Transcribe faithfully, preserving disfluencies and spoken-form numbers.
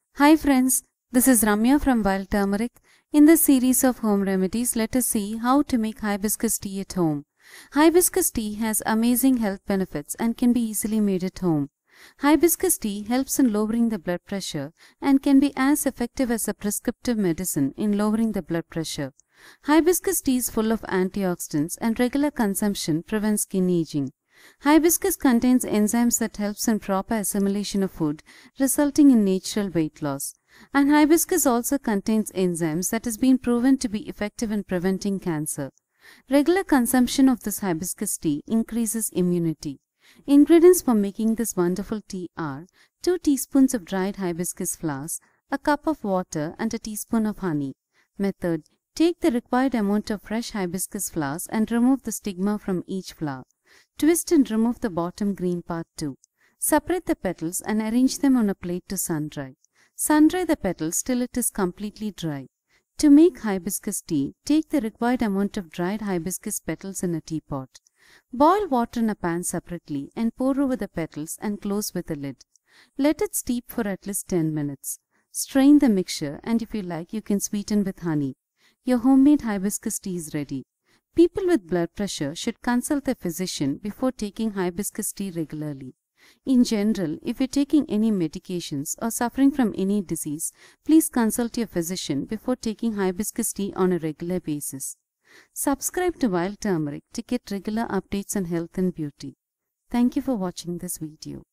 Hi friends, this is Ramya from Wild Turmeric. In this series of home remedies, let us see how to make hibiscus tea at home. Hibiscus tea has amazing health benefits and can be easily made at home. Hibiscus tea helps in lowering the blood pressure and can be as effective as a prescriptive medicine in lowering the blood pressure. Hibiscus tea is full of antioxidants and regular consumption prevents skin aging. Hibiscus contains enzymes that helps in proper assimilation of food, resulting in natural weight loss. And hibiscus also contains enzymes that has been proven to be effective in preventing cancer. Regular consumption of this hibiscus tea increases immunity. Ingredients for making this wonderful tea are two teaspoons of dried hibiscus flowers, a cup of water and a teaspoon of honey. Method: take the required amount of fresh hibiscus flowers and remove the stigma from each flower. Twist and remove the bottom green part too. Separate the petals and arrange them on a plate to sun-dry. Sun-dry the petals till it is completely dry. To make hibiscus tea, take the required amount of dried hibiscus petals in a teapot. Boil water in a pan separately and pour over the petals and close with a lid. Let it steep for at least ten minutes. Strain the mixture, and if you like, you can sweeten with honey. Your homemade hibiscus tea is ready. People with blood pressure should consult a physician before taking hibiscus tea regularly. In general, if you're taking any medications or suffering from any disease, please consult your physician before taking hibiscus tea on a regular basis. Subscribe to Wild Turmeric to get regular updates on health and beauty. Thank you for watching this video.